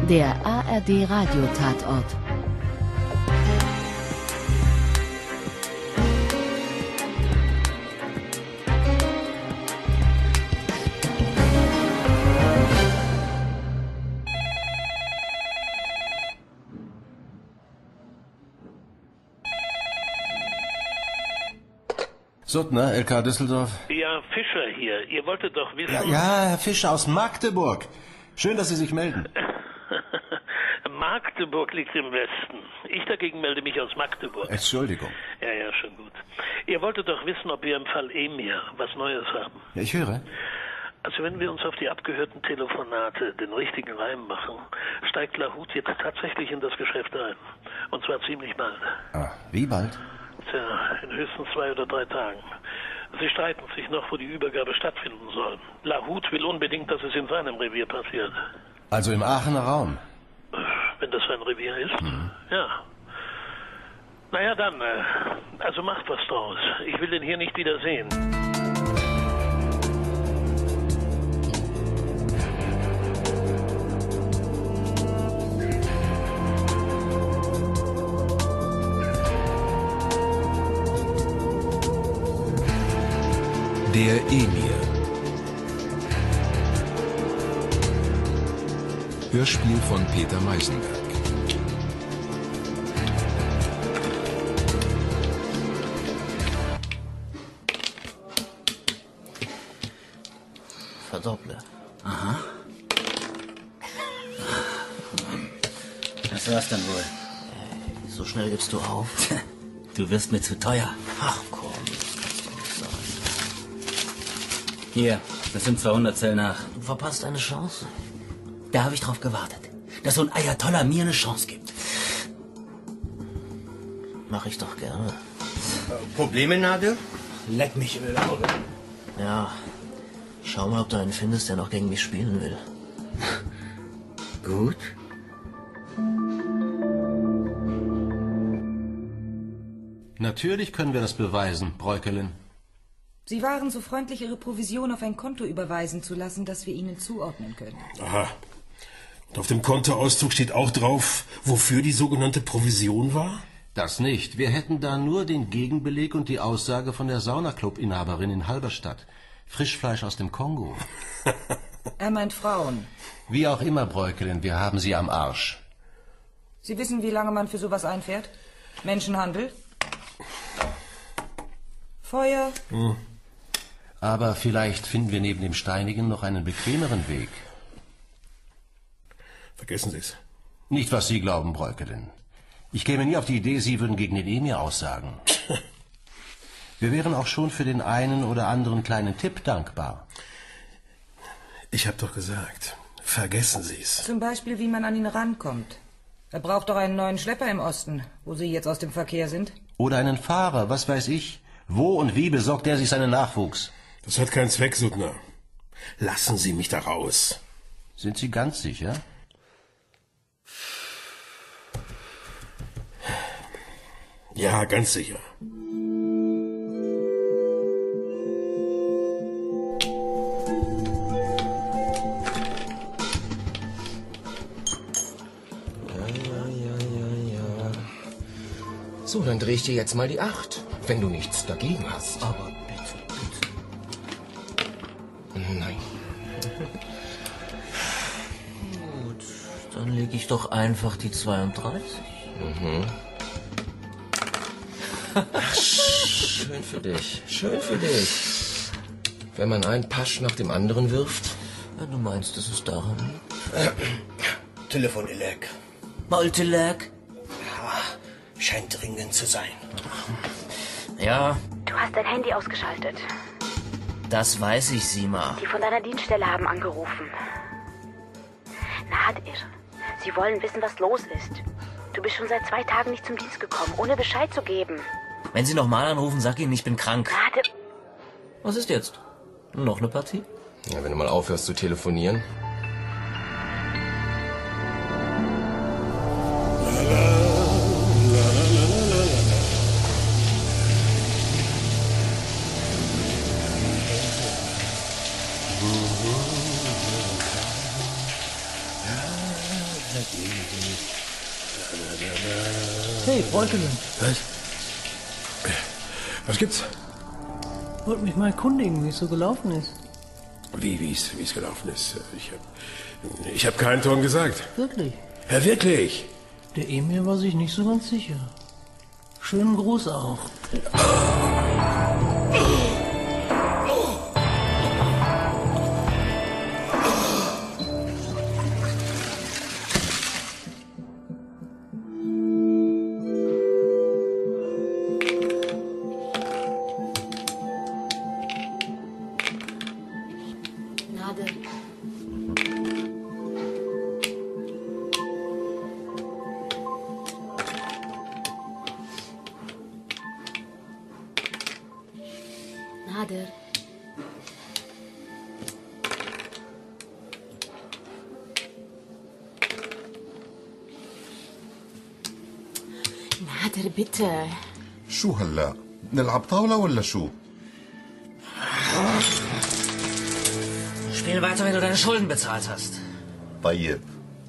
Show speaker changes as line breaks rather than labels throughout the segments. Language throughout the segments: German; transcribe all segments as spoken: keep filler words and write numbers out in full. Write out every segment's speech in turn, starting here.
Der A R D Radiotatort.
Suttner, L K Düsseldorf.
Ja, Fischer hier. Ihr wolltet doch wissen...
Ja, ja, Herr Fischer aus Magdeburg. Schön, dass Sie sich melden.
Magdeburg liegt im Westen. Ich dagegen melde mich aus Magdeburg.
Entschuldigung.
Ja, ja, schon gut. Ihr wolltet doch wissen, ob wir im Fall Emir was Neues haben.
Ja, ich höre.
Also wenn wir uns auf die abgehörten Telefonate den richtigen Reim machen, steigt Lahut jetzt tatsächlich in das Geschäft ein. Und zwar ziemlich bald.
Ah, wie bald?
Tja, in höchstens zwei oder drei Tagen. Sie streiten sich noch, wo die Übergabe stattfinden soll. Lahut will unbedingt, dass es in seinem Revier passiert.
Also im Aachener Raum?
Wenn das sein Revier ist? Mhm. Ja. Naja, dann, äh, also macht was draus. Ich will den hier nicht wieder sehen.
Der Emir. Hörspiel von Peter Meisenberg.
Verdopple. Aha. Was war's dann wohl? So schnell gibst du auf? Du wirst mir zu teuer. Ach komm. Hier, das sind zweihundert Zell nach. Du verpasst eine Chance. Da habe ich drauf gewartet, dass so ein Ayatollah mir eine Chance gibt. Mach ich doch gerne.
Probleme, Nadel?
Leck mich in den Auge. Ja, schau mal, ob du einen findest, der noch gegen mich spielen will.
Gut.
Natürlich können wir das beweisen, Bräukelin.
Sie waren so freundlich, Ihre Provision auf ein Konto überweisen zu lassen, das wir Ihnen zuordnen können.
Aha. Und auf dem Kontoauszug steht auch drauf, wofür die sogenannte Provision war?
Das nicht. Wir hätten da nur den Gegenbeleg und die Aussage von der Saunaclub-Inhaberin in Halberstadt. Frischfleisch aus dem Kongo.
Er meint Frauen.
Wie auch immer, Bräukelin, wir haben sie am Arsch.
Sie wissen, wie lange man für sowas einfährt? Menschenhandel? Feuer?
Hm. Aber vielleicht finden wir neben dem Steinigen noch einen bequemeren Weg.
Vergessen Sie es.
Nicht, was Sie glauben, Bräukelin. Ich käme nie auf die Idee, Sie würden gegen den Emir aussagen. Wir wären auch schon für den einen oder anderen kleinen Tipp dankbar.
Ich habe doch gesagt, vergessen Sie es.
Zum Beispiel, wie man an ihn rankommt. Er braucht doch einen neuen Schlepper im Osten, wo Sie jetzt aus dem Verkehr sind.
Oder einen Fahrer, was weiß ich. Wo und wie besorgt er sich seinen Nachwuchs?
Das hat keinen Zweck, Suttner. Lassen Sie mich da raus.
Sind Sie ganz sicher?
Ja, ganz sicher.
Ja, ja, ja, ja, ja. So, dann drehe ich dir jetzt mal die Acht, wenn du nichts dagegen hast.
Aber bitte, bitte.
Nein.
Gut, dann lege ich doch einfach die zweiunddreißig.
Mhm. Ach, schön für dich, schön für dich. Wenn man einen Pasch nach dem anderen wirft.
Wenn du meinst, dass es daran liegt.
Äh, Telefonilek.
Multilek?
Ja, scheint dringend zu sein.
Ja.
Du hast dein Handy ausgeschaltet.
Das weiß ich, Sima.
Die von deiner Dienststelle haben angerufen. Nadir, sie wollen wissen, was los ist. Du bist schon seit zwei Tagen nicht zum Dienst gekommen, ohne Bescheid zu geben.
Wenn sie nochmal anrufen, sag ihnen, ich bin krank.
Nadir.
Was ist jetzt? Noch eine Partie?
Ja, wenn du mal aufhörst zu telefonieren.
Hey, Bräukelin.
Was? Was gibt's?
Ich wollte mich mal erkundigen, wie es so gelaufen ist.
Wie, wie es wie es gelaufen ist? Ich hab, ich hab keinen Ton gesagt.
Wirklich?
Ja, wirklich.
Der Emir war sich nicht so ganz sicher. Schönen Gruß auch.
Nader. Nader, bitte.
شو هلا؟ نلعب طاولة ولا شو؟
Spiel weiter, wenn du deine Schulden bezahlt hast.
طيب.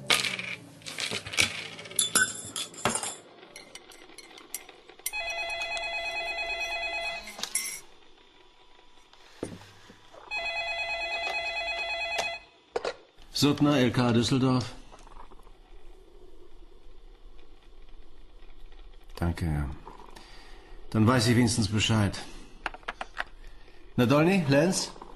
Suttner, L K Düsseldorf. Danke, ja. Dann weiß ich wenigstens Bescheid. Na, Dolny, Lenz?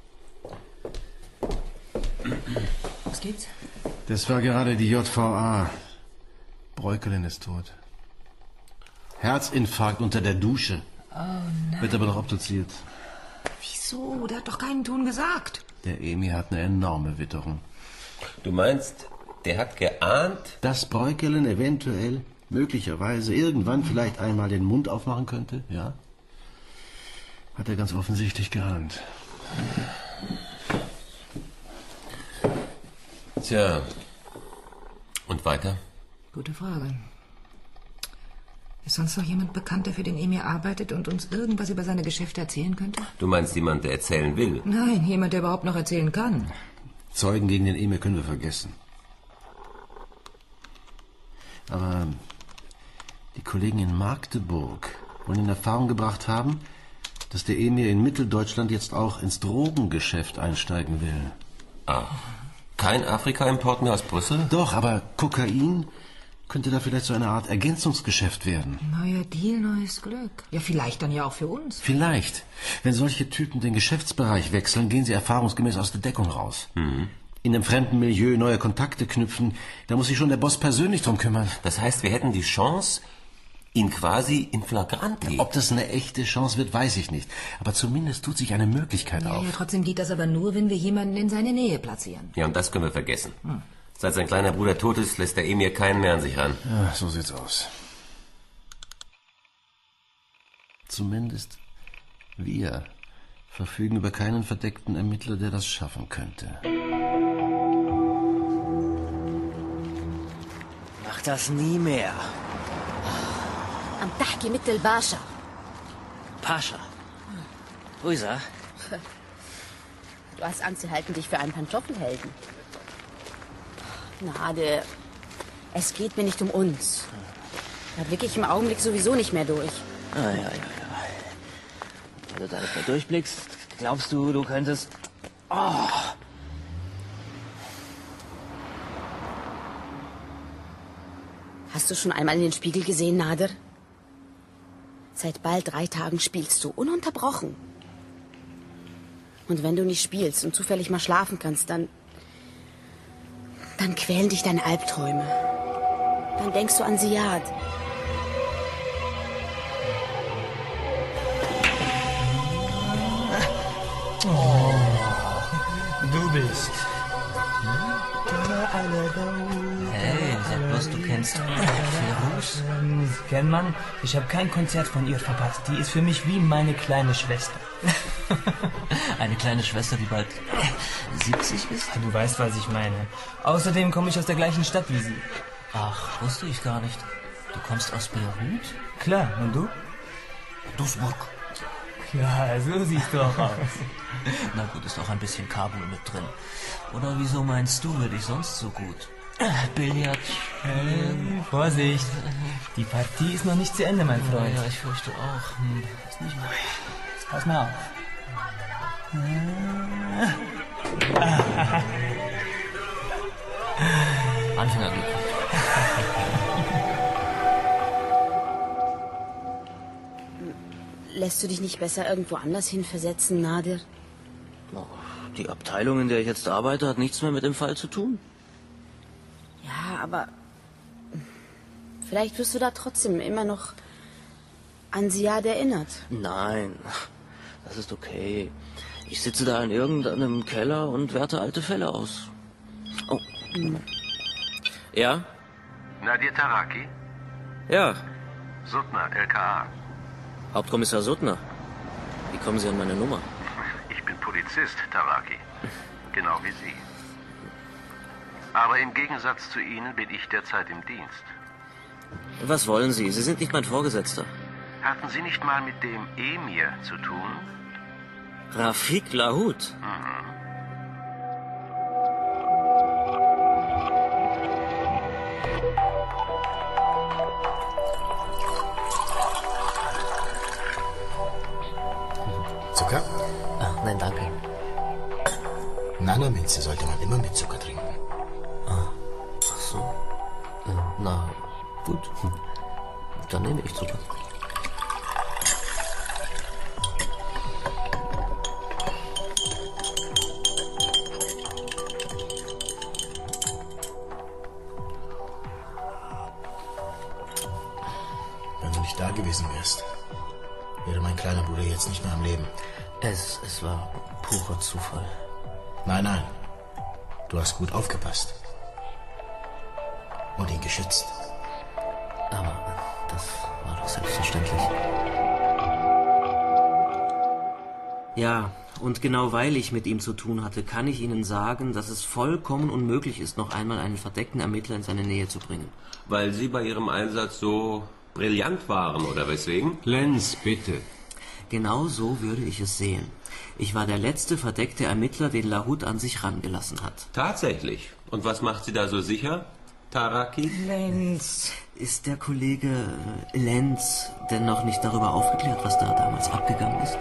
Was gibt's?
Das war gerade die J V A. Bräukelin ist tot. Herzinfarkt unter der Dusche.
Oh nein.
Wird aber noch obduziert.
Wieso? Der hat doch keinen Ton gesagt.
Der Emir hat eine enorme Witterung.
Du meinst, der hat geahnt?
Dass Bräukelin eventuell, möglicherweise, irgendwann vielleicht einmal den Mund aufmachen könnte, ja? Hat er ganz offensichtlich geahnt.
Tja. Und weiter?
Gute Frage. Ist sonst noch jemand bekannt, der für den Emir arbeitet und uns irgendwas über seine Geschäfte erzählen könnte?
Du meinst jemand, der erzählen will?
Nein, jemand, der überhaupt noch erzählen kann.
Zeugen gegen den Emir können wir vergessen. Aber die Kollegen in Magdeburg wollen in Erfahrung gebracht haben, dass der Emir in Mitteldeutschland jetzt auch ins Drogengeschäft einsteigen will.
Ah, kein Afrika-Import mehr aus Brüssel?
Doch, aber Kokain könnte da vielleicht so eine Art Ergänzungsgeschäft werden.
Neuer Deal, neues Glück. Ja, vielleicht dann ja auch für uns.
Vielleicht. Wenn solche Typen den Geschäftsbereich wechseln, gehen sie erfahrungsgemäß aus der Deckung raus.
Mhm.
In einem fremden Milieu neue Kontakte knüpfen, da muss sich schon der Boss persönlich drum kümmern.
Das heißt, wir hätten die Chance, ihn quasi in flagranti.
Ob das eine echte Chance wird, weiß ich nicht. Aber zumindest tut sich eine Möglichkeit
ja,
auf.
Ja, trotzdem geht das aber nur, wenn wir jemanden in seine Nähe platzieren.
Ja, und das können wir vergessen.
Hm.
Seit sein kleiner Bruder tot ist, lässt der Emir keinen mehr an sich ran.
Ja, so sieht's aus. Zumindest wir verfügen über keinen verdeckten Ermittler, der das schaffen könnte.
Mach das nie mehr.
عم تحكي مثل الباشا.
Pascha. Luisa.
Du hast Angst, sie halten dich für einen Pantoffelhelden. Nader, es geht mir nicht um uns. Da blicke ich im Augenblick sowieso nicht mehr durch.
Ah, ja, ja, ja. Wenn du da nicht mehr durchblickst, glaubst du, du könntest... Oh.
Hast du schon einmal in den Spiegel gesehen, Nader? Seit bald drei Tagen spielst du ununterbrochen. Und wenn du nicht spielst und zufällig mal schlafen kannst, dann... Dann quälen dich deine Albträume. Dann denkst du an Siad.
Oh, du bist.
Hey, sag bloß, du kennst Ferus?
Kennt man? Ich habe kein Konzert von ihr verpasst. Die ist für mich wie meine kleine Schwester.
Eine kleine Schwester, die bald siebzig ist?
Du weißt, was ich meine. Außerdem komme ich aus der gleichen Stadt wie sie.
Ach, wusste ich gar nicht. Du kommst aus Beirut?
Klar, und du?
Duisburg.
Klar, so siehst du auch aus.
Na gut, ist auch ein bisschen Kabul mit drin. Oder wieso meinst du, würde ich sonst so gut?
Billard. Äh, Vorsicht. Die Partie ist noch nicht zu Ende, mein Freund.
Ja, ich fürchte auch. Hm.
Ist nicht mal. Jetzt pass mal auf.
Anfängerglück.
Lässt du dich nicht besser irgendwo anders hin versetzen, Nadir?
Die Abteilung, in der ich jetzt arbeite, hat nichts mehr mit dem Fall zu tun.
Ja, aber vielleicht wirst du da trotzdem immer noch an Siad erinnert.
Nein, das ist okay. Ich sitze da in irgendeinem Keller und werte alte Fälle aus. Oh.
Hm.
Ja?
Nadir Taraki?
Ja.
Suttner, L K A.
Hauptkommissar Suttner. Wie kommen Sie an meine Nummer?
Ich bin Polizist, Taraki. Genau wie Sie. Aber im Gegensatz zu Ihnen bin ich derzeit im Dienst.
Was wollen Sie? Sie sind nicht mein Vorgesetzter.
Hatten Sie nicht mal mit dem Emir zu tun?
Rafik Lahut?
Mhm.
Zucker?
Ach, nein, danke.
Nana-Minze sollte man immer mit Zucker trinken.
Ah, ach so. Ja, na, gut. Dann nehme ich Zucker.
Wenn du nicht da gewesen wärst, wäre mein kleiner Bruder jetzt nicht mehr am Leben.
Es, es war purer Zufall.
Nein, nein. Du hast gut aufgepasst. Und ihn geschützt.
Aber das war doch selbstverständlich. Ja, und genau weil ich mit ihm zu tun hatte, kann ich Ihnen sagen, dass es vollkommen unmöglich ist, noch einmal einen verdeckten Ermittler in seine Nähe zu bringen.
Weil Sie bei Ihrem Einsatz so brillant waren, oder weswegen?
Lenz, bitte.
Genau so würde ich es sehen. Ich war der letzte verdeckte Ermittler, den Lahut an sich rangelassen hat.
Tatsächlich. Und was macht Sie da so sicher, Taraki?
Lenz.
Ist der Kollege Lenz denn noch nicht darüber aufgeklärt, was da damals abgegangen ist?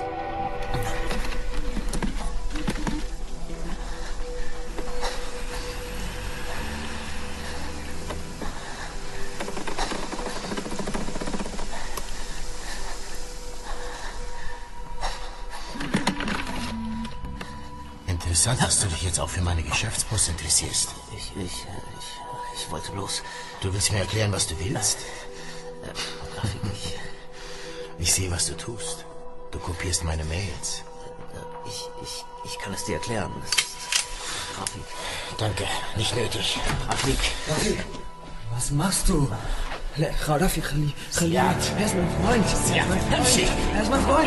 Interessant, dass du dich jetzt auch für meine Geschäftspost interessierst.
Ich, ich, ich, ich wollte bloß...
Du willst mir erklären, was du willst?
Äh, ich,
ich sehe, was du tust. Du kopierst meine Mails.
Ich, ich, ich kann es dir erklären. Das ist Rafik.
Danke, nicht nötig.
Rafik.
Rafik. Was machst du? Rafik, Khalil. Khalil. Er ist mein Freund. Er ist mein Freund.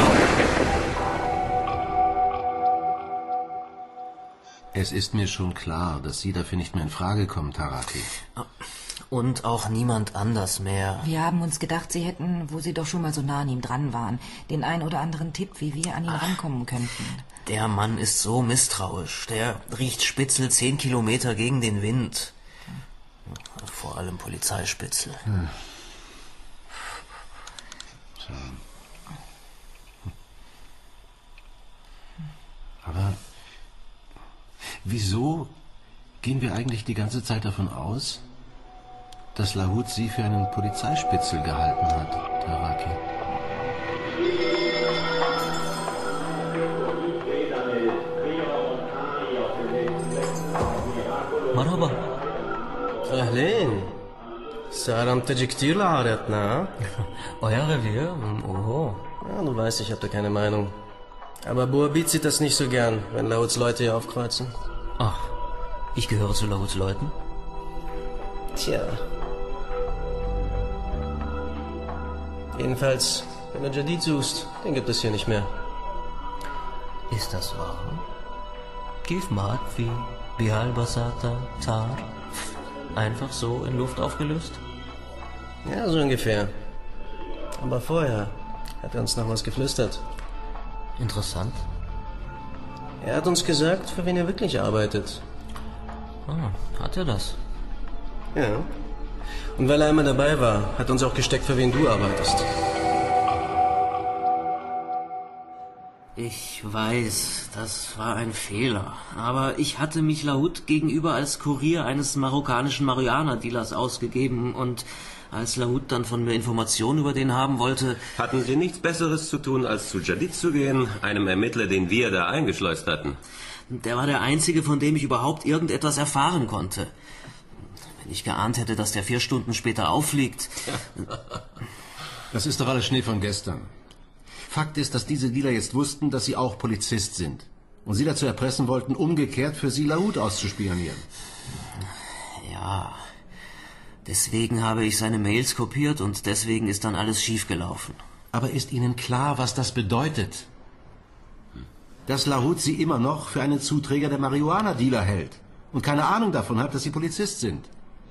Es ist mir schon klar, dass Sie dafür nicht mehr in Frage kommen, Taraki.
Und auch niemand anders mehr.
Wir haben uns gedacht, Sie hätten, wo Sie doch schon mal so nah an ihm dran waren, den ein oder anderen Tipp, wie wir an ihn Ach, rankommen könnten.
Der Mann ist so misstrauisch. Der riecht Spitzel zehn Kilometer gegen den Wind. Vor allem Polizeispitzel. Hm.
So. Aber wieso gehen wir eigentlich die ganze Zeit davon aus, dass Lahut Sie für einen Polizeispitzel gehalten hat, Taraki?
مرحبا.
أهلين. سلامتك كتير لعارتنا.
Euer Revier? Oho.
Ja, du weißt, ich habe da keine Meinung. Aber Boabit sieht das nicht so gern, wenn Lahuts Leute hier aufkreuzen.
Ach, ich gehöre zu Lahuts Leuten?
Tja. Jedenfalls, wenn du Jadid suchst, den gibt es hier nicht mehr.
Ist das wahr? Kif Matfi, Bihal Basata, Tar. Einfach so in Luft aufgelöst?
Ja, so ungefähr. Aber vorher hat er uns noch was geflüstert.
Interessant.
Er hat uns gesagt, für wen er wirklich arbeitet.
Ah, hat er das?
Ja. Und weil er immer dabei war, hat uns auch gesteckt, für wen du arbeitest.
Ich weiß, das war ein Fehler. Aber ich hatte mich Lahoud gegenüber als Kurier eines marokkanischen Marihuana-Dealers ausgegeben. Und als Lahoud dann von mir Informationen über den haben wollte...
Hatten Sie nichts Besseres zu tun, als zu Jadid zu gehen, einem Ermittler, den wir da eingeschleust hatten?
Der war der Einzige, von dem ich überhaupt irgendetwas erfahren konnte. Wenn ich geahnt hätte, dass der vier Stunden später auffliegt...
Das ist doch alles Schnee von gestern. Fakt ist, dass diese Dealer jetzt wussten, dass sie auch Polizist sind. Und sie dazu erpressen wollten, umgekehrt für sie Lahoud auszuspionieren.
Ja, deswegen habe ich seine Mails kopiert und deswegen ist dann alles schiefgelaufen.
Aber ist Ihnen klar, was das bedeutet? Dass Lahoud sie immer noch für einen Zuträger der Marihuana-Dealer hält und keine Ahnung davon hat, dass sie Polizist sind.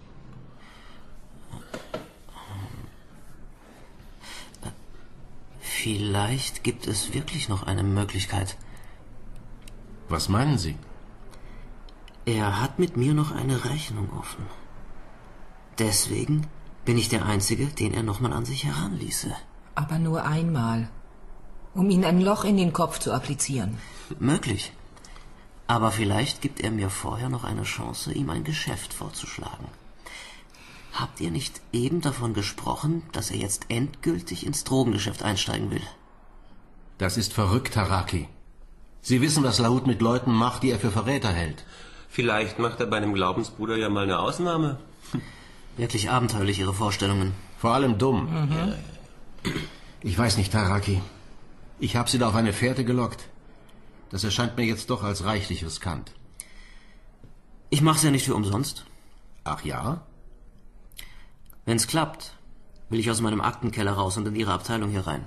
Vielleicht gibt es wirklich noch eine Möglichkeit.
Was meinen Sie?
Er hat mit mir noch eine Rechnung offen. Deswegen bin ich der Einzige, den er nochmal an sich heranließe.
Aber nur einmal. Um ihn ein Loch in den Kopf zu applizieren.
Möglich. Aber vielleicht gibt er mir vorher noch eine Chance, ihm ein Geschäft vorzuschlagen. Habt ihr nicht eben davon gesprochen, dass er jetzt endgültig ins Drogengeschäft einsteigen will?
Das ist verrückt, Taraki. Sie wissen, was Lahoud mit Leuten macht, die er für Verräter hält.
Vielleicht macht er bei einem Glaubensbruder ja mal eine Ausnahme.
Wirklich abenteuerlich, Ihre Vorstellungen.
Vor allem dumm.
Mhm.
Ich weiß nicht, Taraki. Ich habe Sie da auf eine Fährte gelockt. Das erscheint mir jetzt doch als reichlich riskant.
Ich mach's ja nicht für umsonst.
Ach ja?
Wenn's klappt, will ich aus meinem Aktenkeller raus und in Ihre Abteilung hier rein.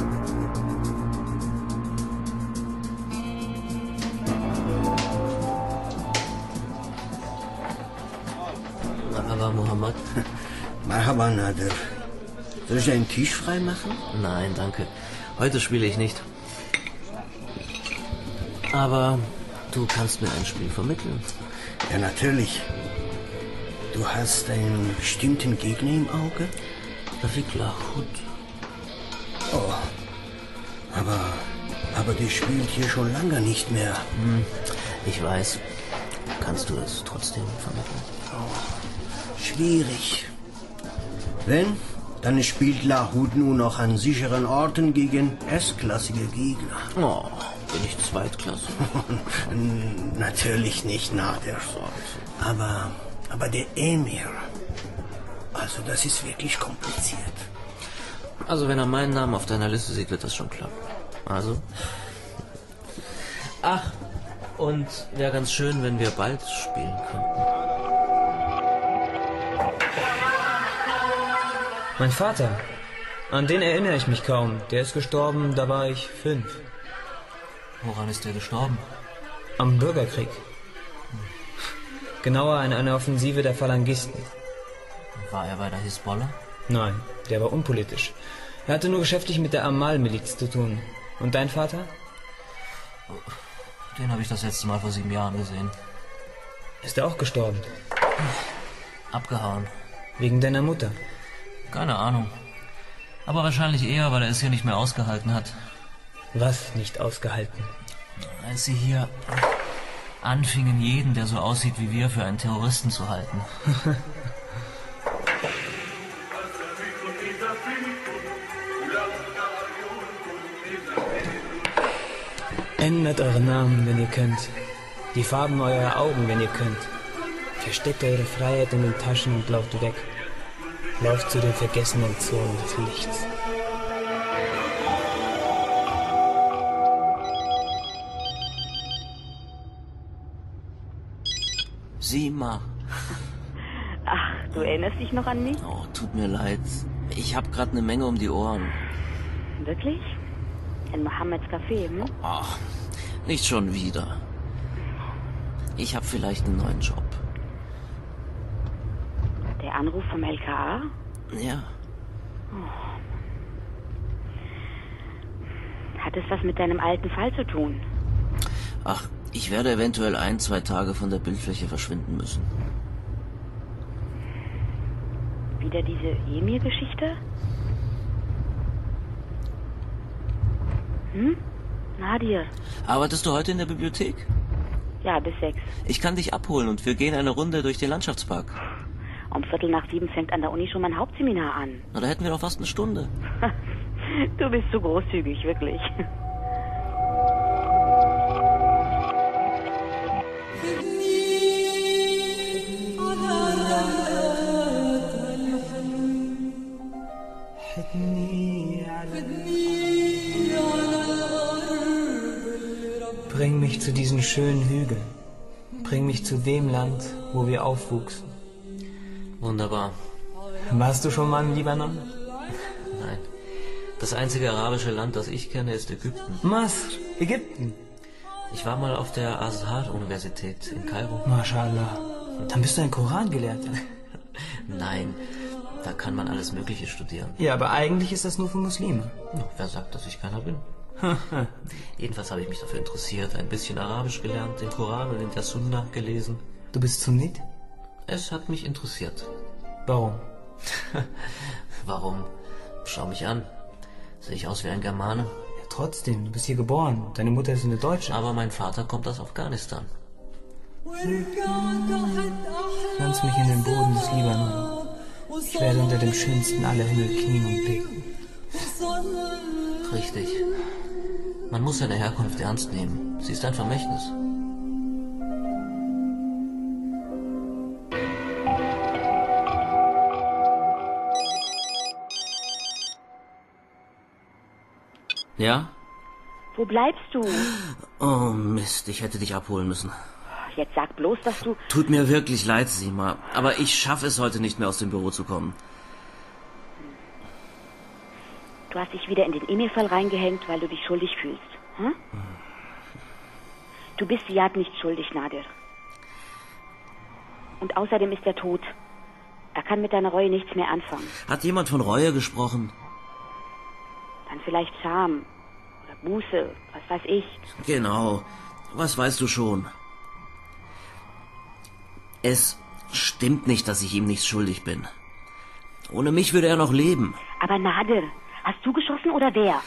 Aber Mohammed.
Marhaba, Nader. Soll ich einen Tisch frei machen?
Nein, danke. Heute spiele ich nicht. Aber du kannst mir ein Spiel vermitteln.
Ja, natürlich. Du hast einen bestimmten Gegner im Auge?
Rafik Lahoud.
Oh, aber, aber der spielt hier schon lange nicht mehr.
Hm, ich weiß. Kannst du es trotzdem vermitteln?
Oh, schwierig. Wenn, dann spielt Lahoud nur noch an sicheren Orten gegen erstklassige Gegner.
Oh, bin ich zweitklassig?
Natürlich nicht, Nader. Aber... Aber der Emir, also das ist wirklich kompliziert.
Also wenn er meinen Namen auf deiner Liste sieht, wird das schon klappen. Also? Ach, und wäre ganz schön, wenn wir bald spielen könnten.
Mein Vater, an den erinnere ich mich kaum. Der ist gestorben, da war ich fünf.
Woran ist der gestorben?
Am Bürgerkrieg. Genauer an einer Offensive der Phalangisten.
War er bei der Hisbollah?
Nein, der war unpolitisch. Er hatte nur geschäftlich mit der Amal-Miliz zu tun. Und dein Vater?
Den habe ich das letzte Mal vor sieben Jahren gesehen.
Ist er auch gestorben?
Abgehauen.
Wegen deiner Mutter?
Keine Ahnung. Aber wahrscheinlich eher, weil er es hier nicht mehr ausgehalten hat.
Was nicht ausgehalten?
Als sie hier anfingen, jeden, der so aussieht wie wir, für einen Terroristen zu halten.
Ändert eure Namen, wenn ihr könnt. Die Farben eurer Augen, wenn ihr könnt. Versteckt eure Freiheit in den Taschen und lauft weg. Lauft zu den vergessenen Zonen des Lichts.
Sima.
Ach, du erinnerst dich noch an mich?
Oh, tut mir leid. Ich habe gerade eine Menge um die Ohren.
Wirklich? In Mohammeds Café, hm?
Ach, nicht schon wieder. Ich habe vielleicht einen neuen Job.
Der Anruf vom L K A?
Ja.
Oh. Hat es was mit deinem alten Fall zu tun?
Ach, ich werde eventuell ein, zwei Tage von der Bildfläche verschwinden müssen.
Wieder diese Emir-Geschichte? Hm? Nadir?
Arbeitest du heute in der Bibliothek?
Ja, bis sechs.
Ich kann dich abholen und wir gehen eine Runde durch den Landschaftspark.
Um Viertel nach sieben fängt an der Uni schon mein Hauptseminar an.
Na, da hätten wir doch fast eine Stunde.
Du bist zu großzügig, wirklich.
Bring mich zu diesen schönen Hügeln. Bring mich zu dem Land, wo wir aufwuchsen.
Wunderbar.
Warst du schon mal im Libanon?
Nein. Das einzige arabische Land, das ich kenne, ist Ägypten.
Masr, Ägypten.
Ich war mal auf der Azhar-Universität in Kairo.
MashaAllah. Dann bist du ein Korangelehrter.
Nein, da kann man alles Mögliche studieren.
Ja, aber eigentlich ist das nur für Muslime.
Wer sagt, dass ich keiner bin? Jedenfalls habe ich mich dafür interessiert, ein bisschen Arabisch gelernt, den Koran und in der Sunna gelesen.
Du bist Sunnit?
Es hat mich interessiert.
Warum?
Warum? Schau mich an. Sehe ich aus wie ein Germane?
Ja, trotzdem, du bist hier geboren. Deine Mutter ist eine Deutsche.
Aber mein Vater kommt aus Afghanistan.
Pflanz mich in den Boden des Libanon. Ich werde unter dem schönsten aller Himmel knien und beten.
Richtig. Man muss seine Herkunft ernst nehmen. Sie ist ein Vermächtnis. Ja?
Wo bleibst du?
Oh Mist, ich hätte dich abholen müssen.
Jetzt sag bloß, dass du...
Tut mir wirklich leid, Sima, aber ich schaffe es heute nicht mehr aus dem Büro zu kommen.
Du hast dich wieder in den Emir-Fall reingehängt, weil du dich schuldig fühlst. Hm? Du bist Ziad nicht schuldig, Nadir. Und außerdem ist er tot. Er kann mit deiner Reue nichts mehr anfangen.
Hat jemand von Reue gesprochen?
Dann vielleicht Scham oder Buße, was weiß ich.
Genau, was weißt du schon? Es stimmt nicht, dass ich ihm nichts schuldig bin. Ohne mich würde er noch leben.
Aber Nadir, hast du geschossen oder wer?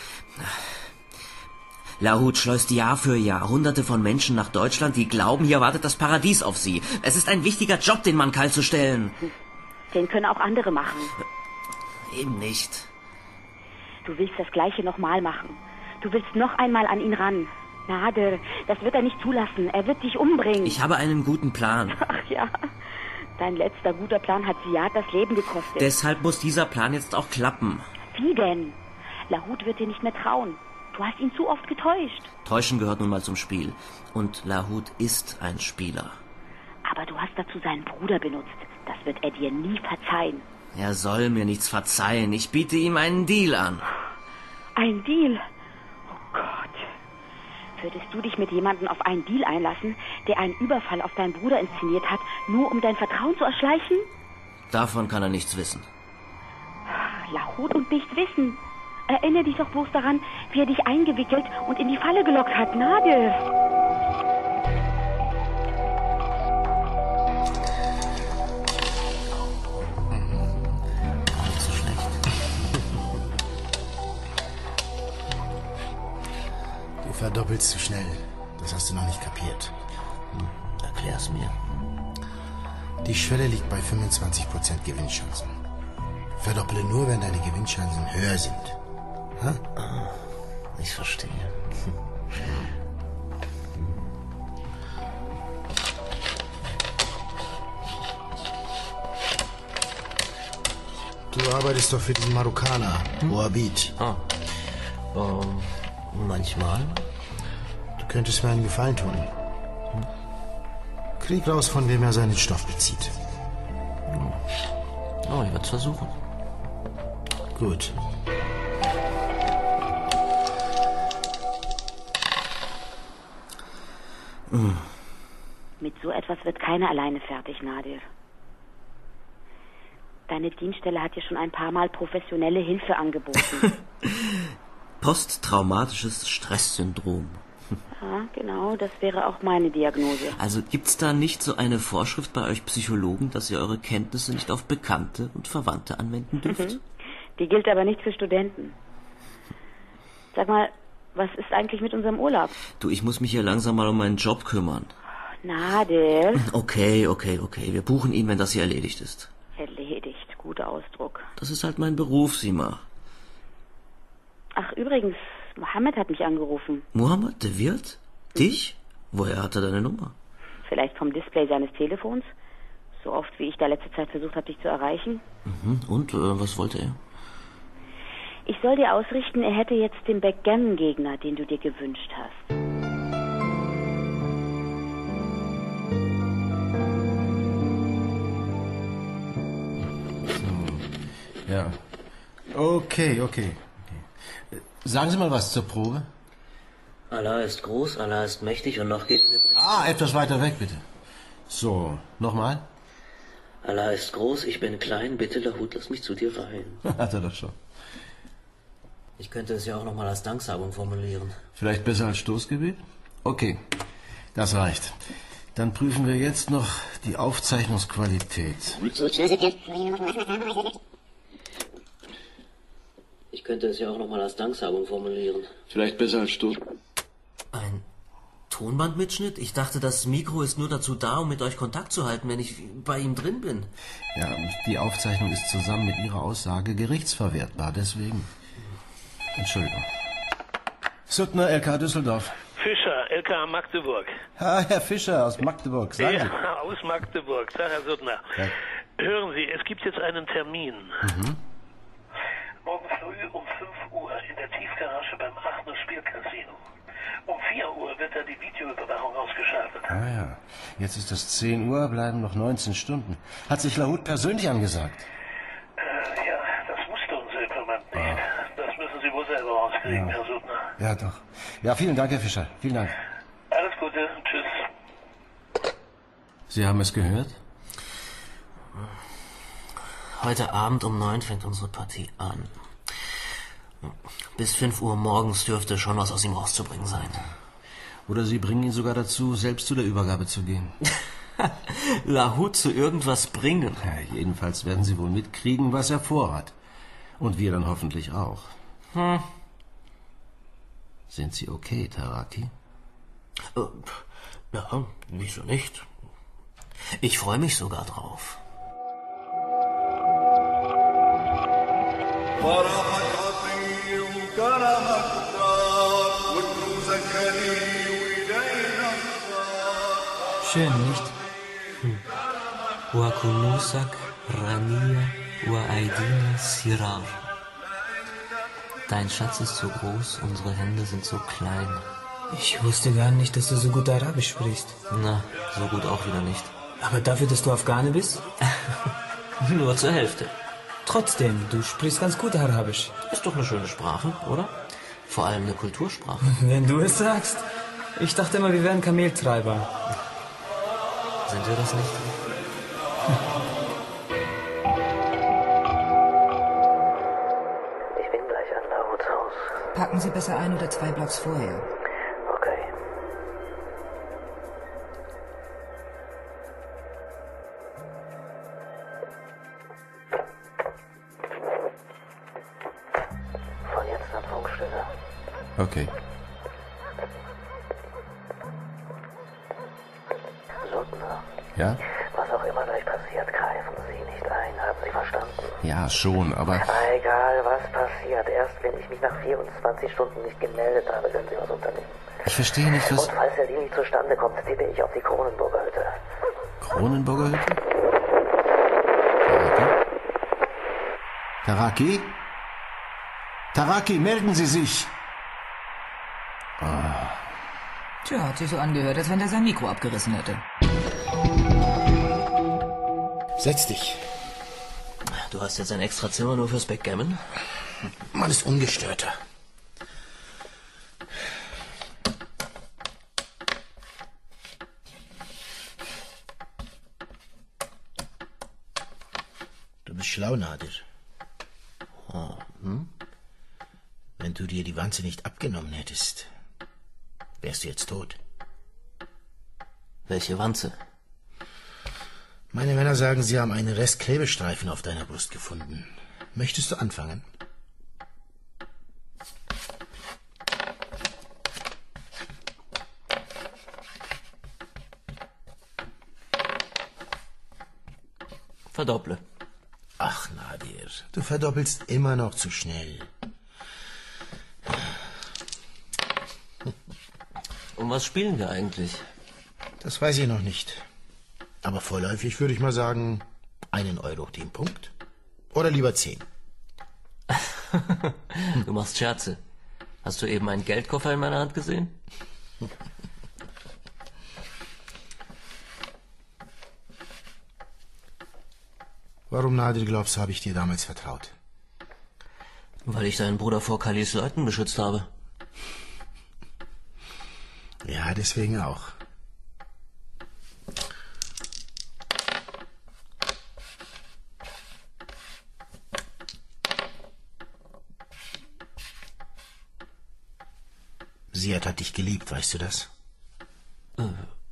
Lahut schleust Jahr für Jahr Hunderte von Menschen nach Deutschland, die glauben, hier wartet das Paradies auf sie. Es ist ein wichtiger Job, den Mann kalt zu stellen.
Den können auch andere machen.
Eben nicht.
Du willst das Gleiche nochmal machen. Du willst noch einmal an ihn ran. Nadir, das wird er nicht zulassen. Er wird dich umbringen.
Ich habe einen guten Plan.
Ach ja, dein letzter guter Plan hat Ziad das Leben gekostet.
Deshalb muss dieser Plan jetzt auch klappen.
Wie denn? Lahut wird dir nicht mehr trauen. Du hast ihn zu oft getäuscht.
Täuschen gehört nun mal zum Spiel. Und Lahut ist ein Spieler.
Aber du hast dazu seinen Bruder benutzt. Das wird er dir nie verzeihen.
Er soll mir nichts verzeihen. Ich biete ihm einen Deal an.
Ein Deal? Oh Gott. Würdest du dich mit jemandem auf einen Deal einlassen, der einen Überfall auf deinen Bruder inszeniert hat, nur um dein Vertrauen zu erschleichen?
Davon kann er nichts wissen.
Lahut und nicht wissen. Erinnere dich doch bloß daran, wie er dich eingewickelt und in die Falle gelockt hat, Nadir.
Gar nicht so schlecht.
Du verdoppelst zu schnell. Das hast du noch nicht kapiert.
Hm, erklär's mir.
Die Schwelle liegt bei fünfundzwanzig Prozent Gewinnchancen. Verdopple nur, wenn deine Gewinnchancen höher sind. Ha?
Ah, ich verstehe.
Du arbeitest doch für diesen Marokkaner, Moabit.
Ah. Oh, manchmal.
Du könntest mir einen Gefallen tun. Krieg raus, von wem er seinen Stoff bezieht.
Oh, ich werde es versuchen.
Gut.
Mm.
Mit so etwas wird keiner alleine fertig, Nadir. Deine Dienststelle hat dir schon ein paar Mal professionelle Hilfe angeboten.
Posttraumatisches Stresssyndrom.
Ja, genau, das wäre auch meine Diagnose.
Also gibt's da nicht so eine Vorschrift bei euch Psychologen, dass ihr eure Kenntnisse nicht auf Bekannte und Verwandte anwenden dürft?
Die gilt aber nicht für Studenten. Sag mal, was ist eigentlich mit unserem Urlaub?
Du, ich muss mich hier langsam mal um meinen Job kümmern.
Nadel.
Okay, okay, okay. Wir buchen ihn, wenn das hier erledigt ist.
Erledigt, guter Ausdruck.
Das ist halt mein Beruf, Sima.
Ach, übrigens, Mohammed hat mich angerufen.
Mohammed, der Wirt? Dich? Woher hat er deine Nummer?
Vielleicht vom Display seines Telefons. So oft, wie ich da letzte Zeit versucht habe, dich zu erreichen.
Mhm. Und, äh, was wollte er?
Ich soll dir ausrichten, er hätte jetzt den Backgammon-Gegner, den du dir gewünscht hast.
So. Ja. Okay, okay. okay. Sagen Sie mal was zur Probe.
Allah ist groß, Allah ist mächtig und noch geht...
Ah, etwas weiter weg, bitte. So, nochmal.
Allah ist groß, ich bin klein, bitte Lahut, lass mich zu dir rein.
Hat er doch schon.
Ich könnte es ja auch nochmal als Danksagung formulieren.
Vielleicht besser als Stoßgebet? Okay, das reicht. Dann prüfen wir jetzt noch die Aufzeichnungsqualität.
Ich könnte es ja auch nochmal als Danksagung formulieren.
Vielleicht besser als Stoß...
Ein Tonbandmitschnitt? Ich dachte, das Mikro ist nur dazu da, um mit euch Kontakt zu halten, wenn ich bei ihm drin bin.
Ja, die Aufzeichnung ist zusammen mit Ihrer Aussage gerichtsverwertbar, deswegen. Entschuldigung. Suttner, L K Düsseldorf.
Fischer, L K Magdeburg.
Ah, Herr Fischer aus Magdeburg, sagen Sie.
Ja, aus Magdeburg. Sag, Herr Suttner.
Ja.
Hören Sie, es gibt jetzt einen Termin.
Mhm.
Morgen früh um fünf Uhr in der Tiefgarage beim Aachener Spielcasino. Um vier Uhr wird da die Videoüberwachung ausgeschaltet.
Ah ja, jetzt ist es zehn Uhr, bleiben noch neunzehn Stunden. Hat sich Lahut persönlich angesagt?
Äh, ja, das wusste unser Informant nicht. Ah. Das müssen Sie wohl selber rauskriegen,
Ja.
Herr Suttner.
Ja, doch. Ja, vielen Dank, Herr Fischer. Vielen Dank.
Alles Gute, tschüss.
Sie haben es gehört?
Heute Abend um neun fängt unsere Partie an. Bis fünf Uhr morgens dürfte schon was aus ihm rauszubringen sein.
Oder Sie bringen ihn sogar dazu, selbst zu der Übergabe zu gehen.
Lahut zu irgendwas bringen.
Ja, jedenfalls werden Sie wohl mitkriegen, was er vorhat. Und wir dann hoffentlich auch.
Hm.
Sind Sie okay, Taraki?
Äh, ja, wieso nicht? Ich freue mich sogar drauf.
Schön, nicht? Hm. Wa kunusak rania wa aidina sirar.
Dein Schatz ist so groß, unsere Hände sind so klein.
Ich wusste gar nicht, dass du so gut Arabisch sprichst.
Na, so gut auch wieder nicht.
Aber dafür, dass du Afghane bist?
Nur zur Hälfte.
Trotzdem, du sprichst ganz gut Arabisch.
Ist doch eine schöne Sprache, oder? Vor allem eine Kultursprache.
Wenn du es sagst. Ich dachte immer, wir wären Kameltreiber.
Sind wir das nicht?
Ich bin gleich an Lahuts Haus.
Packen Sie besser ein oder zwei Blocks vorher.
Okay. Von jetzt an Funkstille.
Okay.
Suttner.
Ja?
Was auch immer gleich passiert, greifen Sie nicht ein. Haben Sie verstanden?
Ja, schon, aber...
Egal, was passiert. Erst wenn ich mich nach vierundzwanzig Stunden nicht gemeldet habe, können Sie was unternehmen.
Ich verstehe nicht, was...
Und falls der Deal nicht zustande kommt, tippe ich auf die Kronenburger Hütte.
Kronenburger Hütte? Taraki? Taraki, melden Sie sich! Ah.
Tja, hat sich so angehört, als wenn der sein Mikro abgerissen hätte.
Setz dich.
Du hast jetzt ein extra Zimmer nur fürs Backgammon?
Man ist ungestörter. Du bist schlau, Nadir.
Oh, hm?
Wenn du dir die Wanze nicht abgenommen hättest, wärst du jetzt tot.
Welche Wanze?
Meine Männer sagen, sie haben einen Rest Klebestreifen auf deiner Brust gefunden. Möchtest du anfangen?
Verdopple.
Ach, Nadir, du verdoppelst immer noch zu schnell.
Um was spielen wir eigentlich?
Das weiß ich noch nicht. Aber vorläufig würde ich mal sagen, einen Euro den Punkt. Oder lieber zehn.
Du machst Scherze. Hast du eben einen Geldkoffer in meiner Hand gesehen?
Warum, Nadir, glaubst du, habe ich dir damals vertraut?
Weil ich deinen Bruder vor Kalis Leuten beschützt habe.
Ja, deswegen auch. Ziad hat dich geliebt, weißt du das?
Äh.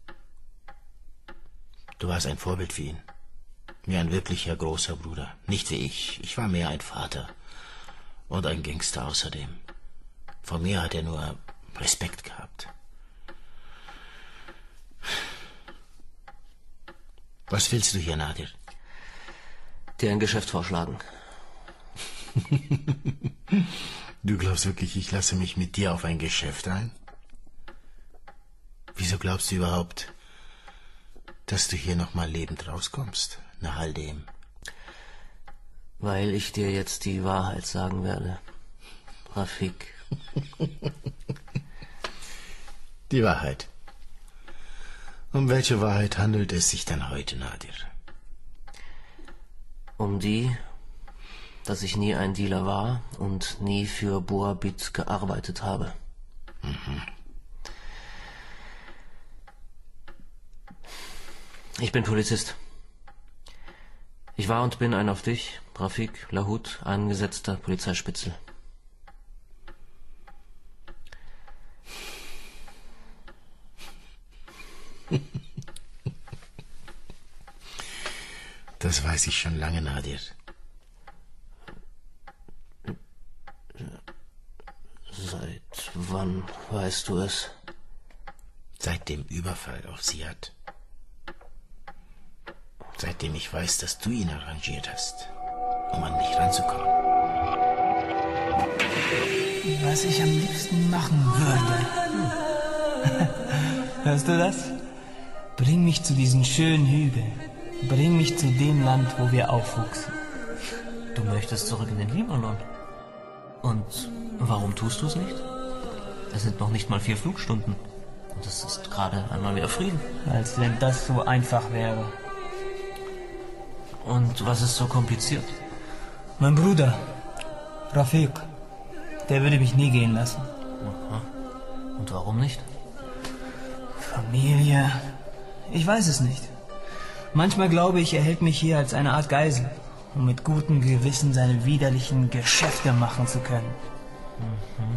Du warst ein Vorbild für ihn. Wie ein wirklicher großer Bruder. Nicht wie ich. Ich war mehr ein Vater. Und ein Gangster außerdem. Von mir hat er nur Respekt gehabt. Was willst du hier, Nadir?
Dir ein Geschäft vorschlagen.
Du glaubst wirklich, ich lasse mich mit dir auf ein Geschäft ein? Wieso glaubst du überhaupt, dass du hier noch mal lebend rauskommst, nach all dem?
Weil ich dir jetzt die Wahrheit sagen werde, Rafik.
Die Wahrheit. Um welche Wahrheit handelt es sich dann heute, Nadir?
Um die, dass ich nie ein Dealer war und nie für Boabit gearbeitet habe.
Mhm.
Ich bin Polizist. Ich war und bin ein auf dich, Rafik Lahut, angesetzter Polizeispitzel.
Das weiß ich schon lange, Nadir.
Seit wann weißt du es?
Seit dem Überfall auf Ziad. Seitdem ich weiß, dass du ihn arrangiert hast, um an mich ranzukommen.
Was ich am liebsten machen würde. Hörst du das? Bring mich zu diesen schönen Hügeln. Bring mich zu dem Land, wo wir aufwuchsen.
Du möchtest zurück in den Libanon. Und warum tust du es nicht? Es sind noch nicht mal vier Flugstunden. Und es ist gerade einmal wieder Frieden.
Als wenn das so einfach wäre.
Und was ist so kompliziert?
Mein Bruder, Rafik, der würde mich nie gehen lassen.
Aha. Und warum nicht?
Familie, ich weiß es nicht. Manchmal glaube ich, er hält mich hier als eine Art Geisel, um mit gutem Gewissen seine widerlichen Geschäfte machen zu können.
Mhm.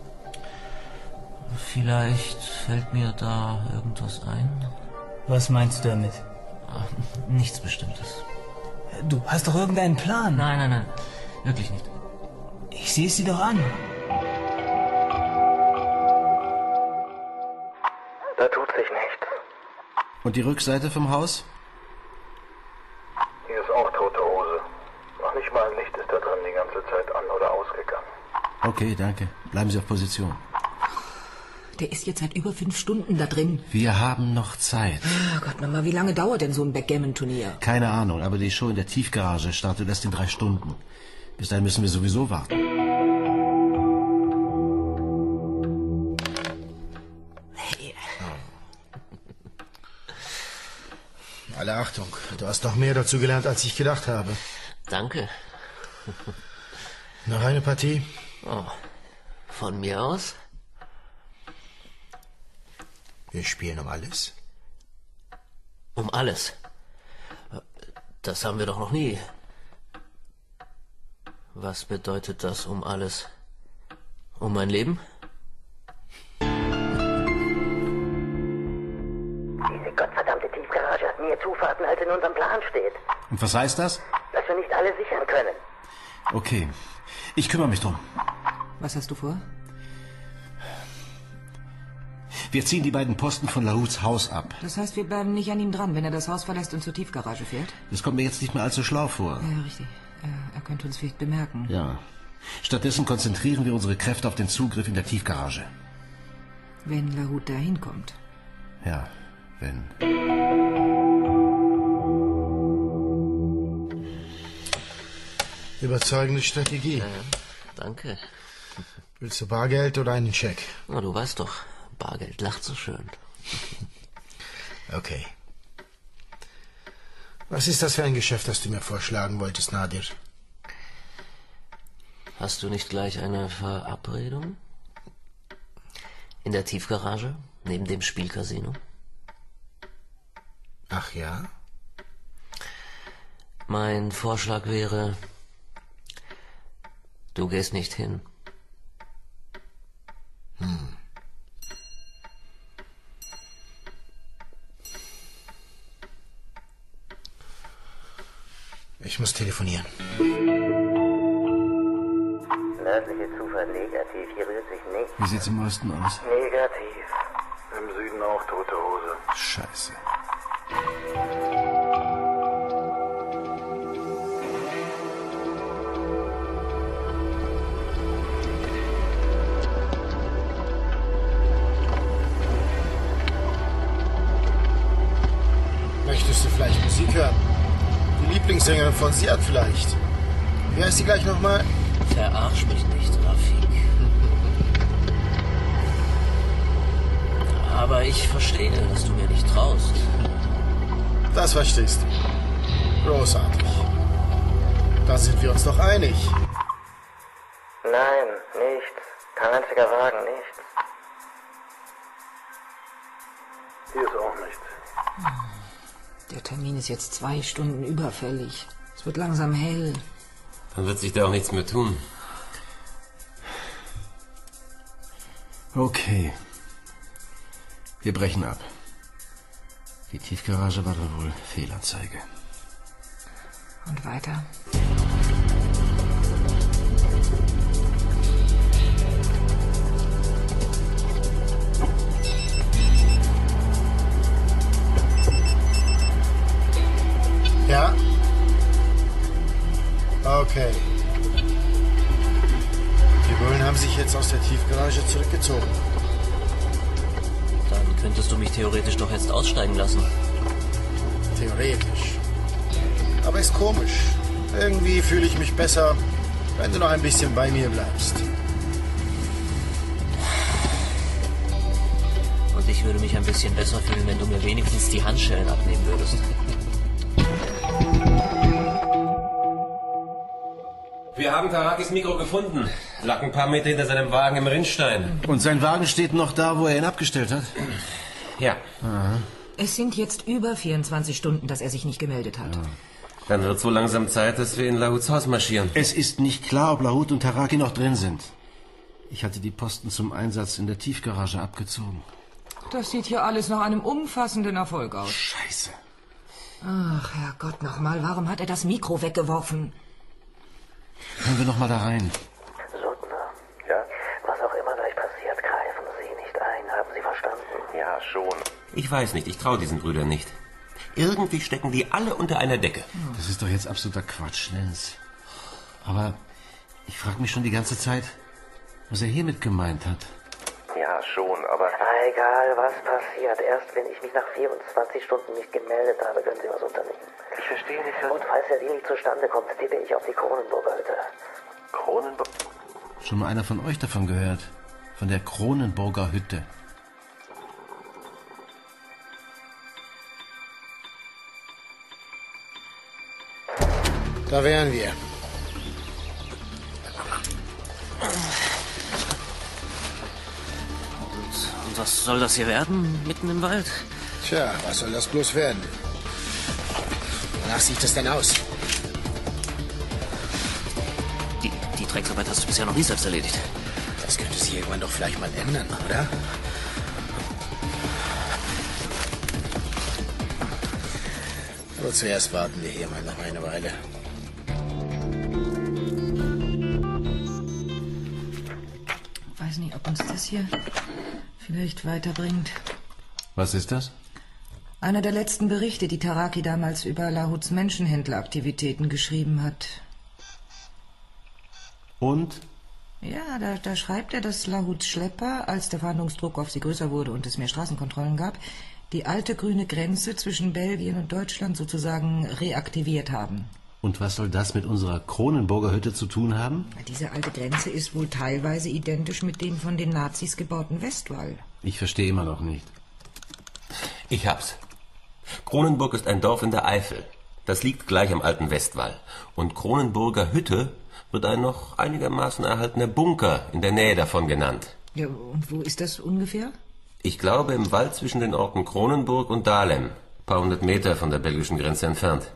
Vielleicht fällt mir da irgendwas ein.
Was meinst du damit?
Ach, nichts Bestimmtes.
Du hast doch irgendeinen Plan.
Nein, nein, nein. Wirklich nicht.
Ich sehe es dir doch an.
Da tut sich nichts.
Und die Rückseite vom Haus?
Hier ist auch tote Hose. Noch nicht mal ein Licht ist da drin die ganze Zeit an oder ausgegangen.
Okay, danke. Bleiben Sie auf Position.
Der ist jetzt seit über fünf Stunden da drin.
Wir haben noch Zeit.
Oh Gott, Mama, wie lange dauert denn so ein Backgammon-Turnier?
Keine Ahnung, aber die Show in der Tiefgarage startet erst in drei Stunden. Bis dahin müssen wir sowieso warten.
Hey.
Alle Achtung, du hast doch mehr dazu gelernt, als ich gedacht habe.
Danke.
Noch eine Partie?
Oh, von mir aus?
Wir spielen um alles?
Um alles? Das haben wir doch noch nie. Was bedeutet das um alles? Um mein Leben?
gottverdammte Tiefgarage hat mehr Zufahrten, als in unserem Plan steht.
Und was heißt das?
Dass wir nicht alle sichern können.
Okay, ich kümmere mich drum.
Was hast du vor?
Wir ziehen die beiden Posten von Lahouts Haus ab.
Das heißt, wir bleiben nicht an ihm dran, wenn er das Haus verlässt und zur Tiefgarage fährt?
Das kommt mir jetzt nicht mehr allzu schlau vor.
Ja, richtig. Er, er könnte uns vielleicht bemerken.
Ja. Stattdessen konzentrieren wir unsere Kräfte auf den Zugriff in der Tiefgarage.
Wenn Lahout da hinkommt.
Ja, wenn.
Überzeugende Strategie.
Ja, danke.
Willst du Bargeld oder einen Scheck?
Na, du weißt doch, Bargeld lacht so schön.
Okay. Was ist das für ein Geschäft, das du mir vorschlagen wolltest, Nadir?
Hast du nicht gleich eine Verabredung? In der Tiefgarage, neben dem Spielcasino?
Ach ja?
Mein Vorschlag wäre, du gehst nicht hin.
Hm. Ich muss telefonieren.
Nördliche Zufahrt negativ, hier rührt sich nichts.
Wie sieht's im Osten aus?
Negativ.
Im Süden auch tote Hose.
Scheiße.
Möchtest du vielleicht Musik hören? Die Lieblingssängerin von Siad vielleicht. Wie heißt sie gleich nochmal?
Verarsch mich nicht, Rafik. Aber ich verstehe, dass du mir nicht traust.
Das verstehst du. Großartig. Da sind wir uns doch einig.
Nein, nichts. Kein einziger Wagen, nichts.
Hier ist auch nichts.
Der Termin ist jetzt zwei Stunden überfällig. Es wird langsam hell.
Dann wird sich da auch nichts mehr tun.
Okay. Wir brechen ab. Die Tiefgarage war dann wohl Fehlanzeige.
Und weiter?
Ja? Okay. Die Bullen haben sich jetzt aus der Tiefgarage zurückgezogen.
Dann könntest du mich theoretisch doch jetzt aussteigen lassen.
Theoretisch. Aber ist komisch. Irgendwie fühle ich mich besser, wenn du noch ein bisschen bei mir bleibst.
Und ich würde mich ein bisschen besser fühlen, wenn du mir wenigstens die Handschellen abnehmen würdest.
Wir haben Tarakis Mikro gefunden. Lag ein paar Meter hinter seinem Wagen im Rinnstein.
Und sein Wagen steht noch da, wo er ihn abgestellt hat?
Ja.
Aha.
Es sind jetzt über vierundzwanzig Stunden, dass er sich nicht gemeldet hat.
Ja.
Dann wird es wohl langsam Zeit, dass wir in Lahouts Haus marschieren.
Es ist nicht klar, ob Lahout und Taraki noch drin sind. Ich hatte die Posten zum Einsatz in der Tiefgarage abgezogen.
Das sieht hier alles nach einem umfassenden Erfolg aus.
Scheiße.
Ach, Herrgott, nochmal, warum hat er das Mikro weggeworfen?
Können wir noch mal da rein?
Suttner. Ja? Was auch immer gleich passiert, greifen Sie nicht ein. Haben Sie verstanden?
Ja, schon.
Ich weiß nicht, ich traue diesen Brüdern nicht. Irgendwie stecken die alle unter einer Decke.
Das ist doch jetzt absoluter Quatsch, Lenz. Aber ich frage mich schon die ganze Zeit, was er hiermit gemeint hat.
Ja, schon, aber...
Egal, was passiert. Erst wenn ich mich nach vierundzwanzig Stunden nicht gemeldet habe, können Sie was unternehmen.
Ich verstehe nicht, was...
Und falls der Deal nicht zustande kommt, tippe ich auf die Kronenburger Hütte.
Kronenburg?
Schon mal einer von euch davon gehört? Von der Kronenburger Hütte.
Da wären wir.
Und was soll das hier werden, mitten im Wald?
Tja, was soll das bloß werden? Wonach sieht es denn aus?
Die, die Drecksarbeit hast du bisher noch nie selbst erledigt.
Das könnte sich irgendwann doch vielleicht mal ändern, oder? Aber zuerst warten wir hier mal noch eine Weile.
Ich weiß nicht, ob uns das hier vielleicht weiterbringt.
Was ist das?
Einer der letzten Berichte, die Taraki damals über Lahuts Menschenhändleraktivitäten geschrieben hat.
Und?
Ja, da, da schreibt er, dass Lahuts Schlepper, als der Verhandlungsdruck auf sie größer wurde und es mehr Straßenkontrollen gab, die alte grüne Grenze zwischen Belgien und Deutschland sozusagen reaktiviert haben.
Und was soll das mit unserer Kronenburger Hütte zu tun haben?
Diese alte Grenze ist wohl teilweise identisch mit dem von den Nazis gebauten Westwall.
Ich verstehe immer noch nicht.
Ich hab's. Kronenburg ist ein Dorf in der Eifel. Das liegt gleich am alten Westwall. Und Kronenburger Hütte wird ein noch einigermaßen erhaltener Bunker in der Nähe davon genannt.
Ja, und wo ist das ungefähr?
Ich glaube im Wald zwischen den Orten Kronenburg und Dahlem. Ein paar hundert Meter von der belgischen Grenze entfernt.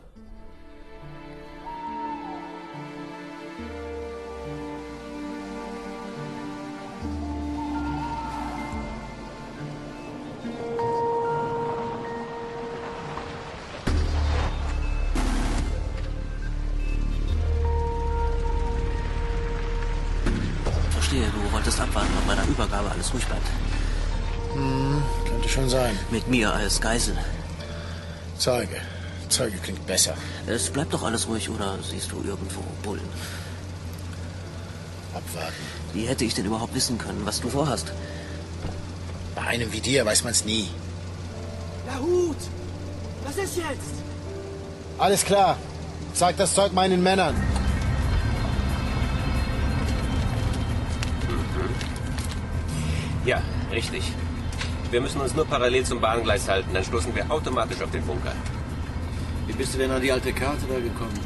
Du wolltest abwarten, ob bei der Übergabe alles ruhig bleibt.
Hm, könnte schon sein.
Mit mir als Geisel.
Zeuge. Zeuge klingt besser.
Es bleibt doch alles ruhig, oder siehst du irgendwo Bullen?
Abwarten.
Wie hätte ich denn überhaupt wissen können, was du vorhast?
Bei einem wie dir weiß man's nie.
Lahut! Was ist jetzt?
Alles klar. Zeig das Zeug meinen Männern.
Ja, richtig. Wir müssen uns nur parallel zum Bahngleis halten, dann stoßen wir automatisch auf den Bunker.
Wie bist du denn an die alte Karte da gekommen?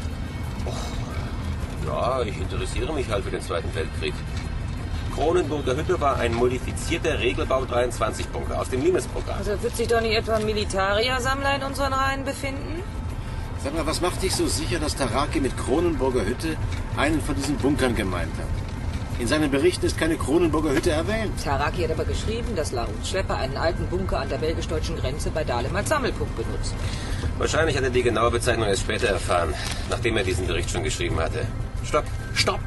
Oh, ja, ich interessiere mich halt für den Zweiten Weltkrieg. Kronenburger Hütte war ein modifizierter Regelbau dreiundzwanzig Bunker aus dem Limes-Programm.
Also wird sich doch nicht etwa ein Militaria-Sammler in unseren Reihen befinden?
Sag mal, was macht dich so sicher, dass Taraki mit Kronenburger Hütte einen von diesen Bunkern gemeint hat? In seinen Berichten ist keine Kronenburger Hütte erwähnt.
Taraki hat aber geschrieben, dass Lahuts Schlepper einen alten Bunker an der belgisch-deutschen Grenze bei Dahlem als Sammelpunkt benutzt.
Wahrscheinlich hat er die genaue Bezeichnung erst später erfahren, nachdem er diesen Bericht schon geschrieben hatte. Stopp! Stopp!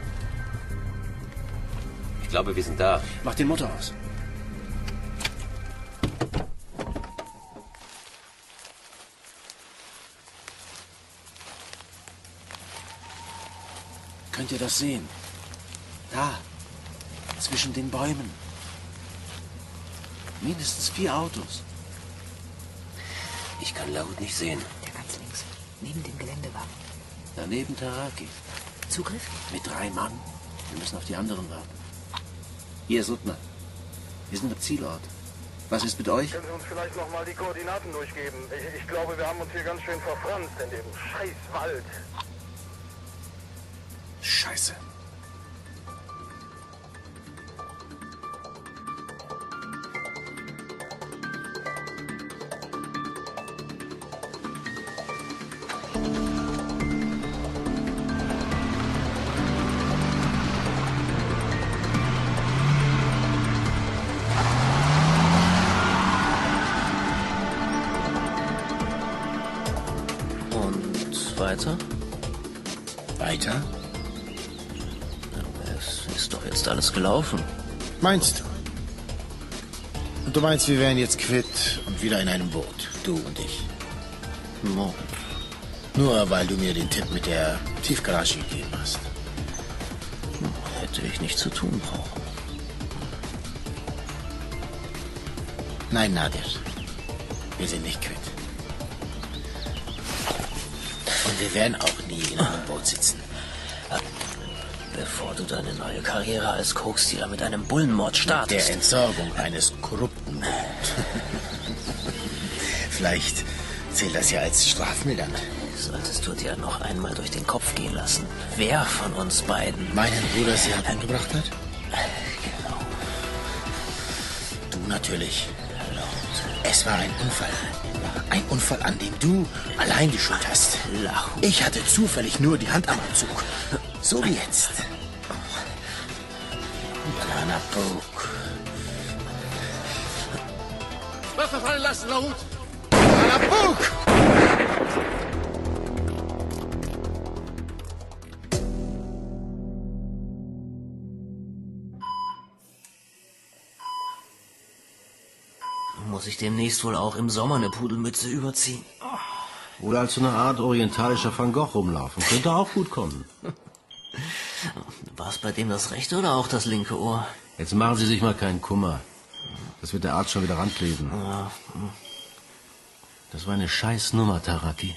Ich glaube, wir sind da.
Mach den Motor aus. Könnt ihr das sehen? Da, zwischen den Bäumen. Mindestens vier Autos.
Ich kann Lahut nicht sehen.
Der ganz links, neben dem Geländewagen.
Daneben Taraki.
Zugriff?
Mit drei Mann. Wir müssen auf die anderen warten. Hier, Suttner. Wir sind am Zielort. Was ist mit euch?
Können Sie uns vielleicht noch mal die Koordinaten durchgeben? Ich, ich glaube, wir haben uns hier ganz schön verfranst in dem scheiß Wald.
Scheiße.
Weiter?
Weiter?
Es ist doch jetzt alles gelaufen.
Meinst du? Und du meinst, wir wären jetzt quitt und wieder in einem Boot, du und ich?
No.
Nur weil du mir den Tipp mit der Tiefgarage gegeben hast.
Hätte ich nicht zu tun brauchen.
Nein, Nadir. Wir sind nicht quitt. Und wir werden auch nie in einem Boot sitzen.
Bevor du deine neue Karriere als Koksdealer mit einem Bullenmord startest.
Mit der Entsorgung eines korrupten Bullen. Vielleicht zählt das ja als strafmildernd.
Solltest du dir noch einmal durch den Kopf gehen lassen, wer von uns beiden
meinen Bruder sie umgebracht hat?
Genau.
Du natürlich. Es war ein Unfall. Ein Unfall, an dem du allein die Schuld hast. Ich hatte zufällig nur die Hand am Anzug. So wie jetzt. Banana Poke.
Waffe fallen lassen, Lahut!
Banana Poke!
ich demnächst wohl auch im Sommer eine Pudelmütze überziehen.
Oder als so eine Art orientalischer Van Gogh rumlaufen. Könnte auch gut kommen.
War es bei dem das rechte oder auch das linke Ohr?
Jetzt machen Sie sich mal keinen Kummer. Das wird der Arzt schon wieder rankleben.
Ja.
Das war eine Scheißnummer, Taraki.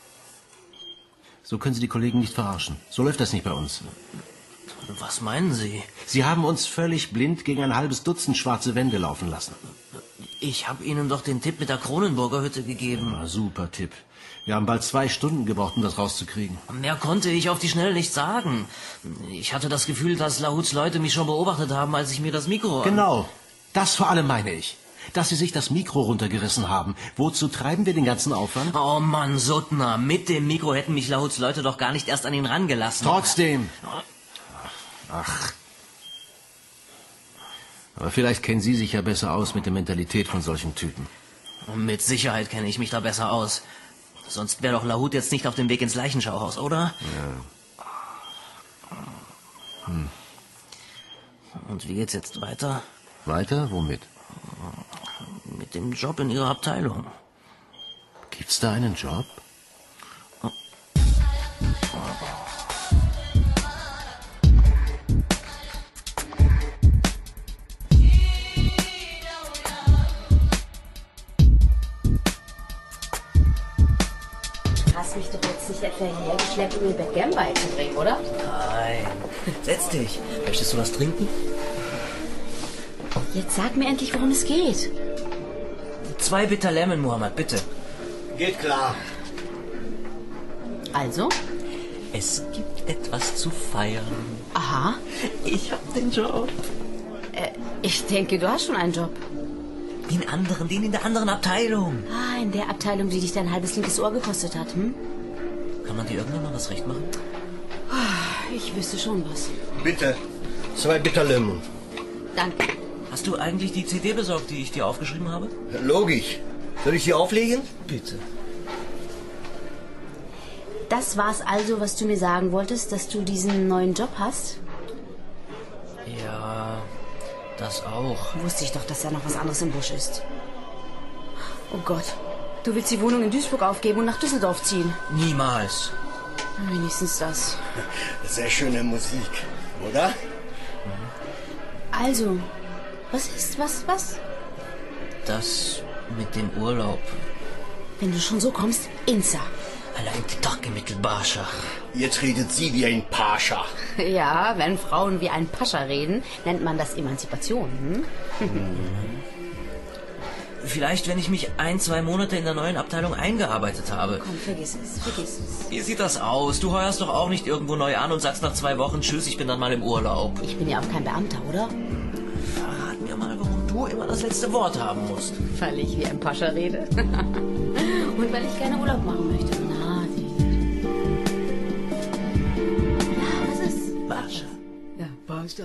So können Sie die Kollegen nicht verarschen. So läuft das nicht bei uns.
Was meinen Sie?
Sie haben uns völlig blind gegen ein halbes Dutzend schwarze Wände laufen lassen.
Ich habe Ihnen doch den Tipp mit der Kronenburger Hütte gegeben.
Ja, super Tipp. Wir haben bald zwei Stunden gebraucht, um das rauszukriegen.
Mehr konnte ich auf die Schnelle nicht sagen. Ich hatte das Gefühl, dass Lahuts Leute mich schon beobachtet haben, als ich mir das Mikro...
Genau. Das vor allem meine ich. Dass Sie sich das Mikro runtergerissen haben. Wozu treiben wir den ganzen Aufwand?
Oh Mann, Suttner, mit dem Mikro hätten mich Lahuts Leute doch gar nicht erst an ihn rangelassen.
Trotzdem. Ach. Aber vielleicht kennen Sie sich ja besser aus mit der Mentalität von solchen Typen.
Mit Sicherheit kenne ich mich da besser aus. Sonst wäre doch Lahut jetzt nicht auf dem Weg ins Leichenschauhaus, oder?
Ja. Hm.
Und wie geht's jetzt weiter?
Weiter? Womit?
Mit dem Job in Ihrer Abteilung.
Gibt's da einen Job?
Oh.
Hast mich doch jetzt nicht etwa hergeschleppt, um mir Backgammon beizubringen, oder?
Nein. Setz dich. Möchtest du was trinken?
Jetzt sag mir endlich, worum es geht.
Zwei Bitter Lemon, Mohammed, bitte.
Geht klar.
Also?
Es gibt etwas zu feiern.
Aha.
Ich hab den Job.
Äh, ich denke, du hast schon einen Job.
Den anderen, den in der anderen Abteilung.
Ah, in der Abteilung, die dich dein halbes linkes Ohr gekostet hat, hm?
Kann man dir irgendwann mal was recht machen?
Ich wüsste schon was.
Bitte. Zwei Bitter Lemon.
Danke.
Hast du eigentlich die C D besorgt, die ich dir aufgeschrieben habe?
Logisch. Soll ich sie auflegen?
Bitte.
Das war's also, was du mir sagen wolltest, dass du diesen neuen Job hast?
Ja, das auch.
Wusste ich doch, dass da noch was anderes im Busch ist. Oh Gott. Du willst die Wohnung in Duisburg aufgeben und nach Düsseldorf ziehen?
Niemals.
Wenigstens das.
Sehr schöne Musik, oder?
Also, was ist, was, was?
Das mit dem Urlaub.
Wenn du schon so kommst, Insa.
Allein die Tag mittelbar.
Jetzt redet sie wie ein Pascha.
Ja, wenn Frauen wie ein Pascha reden, nennt man das Emanzipation. Hm?
Vielleicht, wenn ich mich ein, zwei Monate in der neuen Abteilung eingearbeitet habe.
Komm, vergiss es, vergiss es.
Wie sieht das aus? Du heuerst doch auch nicht irgendwo neu an und sagst nach zwei Wochen, tschüss, ich bin dann mal im Urlaub.
Ich bin ja auch kein Beamter, oder?
Verrat mir mal, warum du immer das letzte Wort haben musst.
Weil ich wie ein Pascha rede. Und weil ich gerne Urlaub machen möchte. Na, die. Ja, was ist?
Pascha.
Ja, Pascha.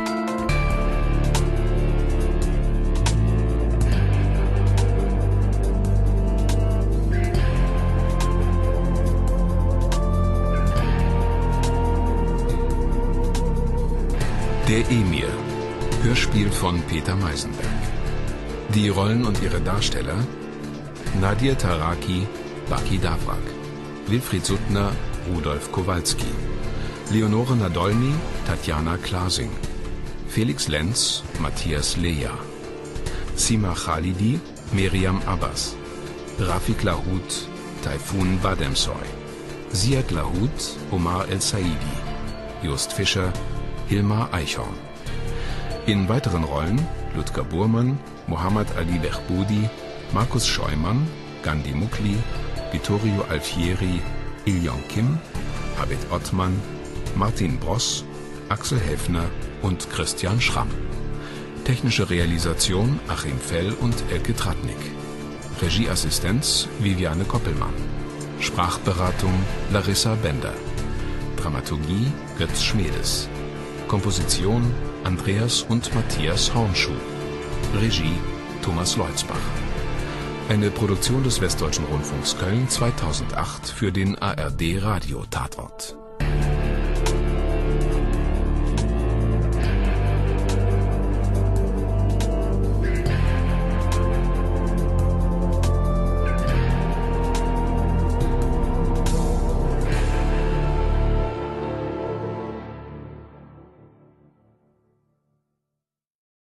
Der Emir. Hörspiel von Peter Meisenberg. Die Rollen und ihre Darsteller: Nadir Taraki, Baki Davrak, Wilfried Suttner, Rudolf Kowalski, Leonore Nadolny, Tatjana Klasing, Felix Lenz, Matthias Leja, Sima Khalidi, Meriam Abbas, Rafik Lahut, Taifun Bademsoy, Ziad Lahut, Omar El Saidi, Just Fischer, Hilmar Eichhorn. In weiteren Rollen Ludger Burmann, Mohammad Ali Behboudi, Markus Scheumann, Gandhi Mukli, Vittorio Alfieri, Il-Yong Kim, Abed Ottmann, Martin Bross, Axel Heffner und Christian Schramm. Technische Realisation Achim Fell und Elke Tratnik. Regieassistenz Viviane Koppelmann. Sprachberatung Larissa Bender. Dramaturgie Götz Schmedes. Komposition Andreas und Matthias Hornschuh. Regie Thomas Leutzbach. Eine Produktion des Westdeutschen Rundfunks Köln zweitausendacht für den A R D Radio Tatort.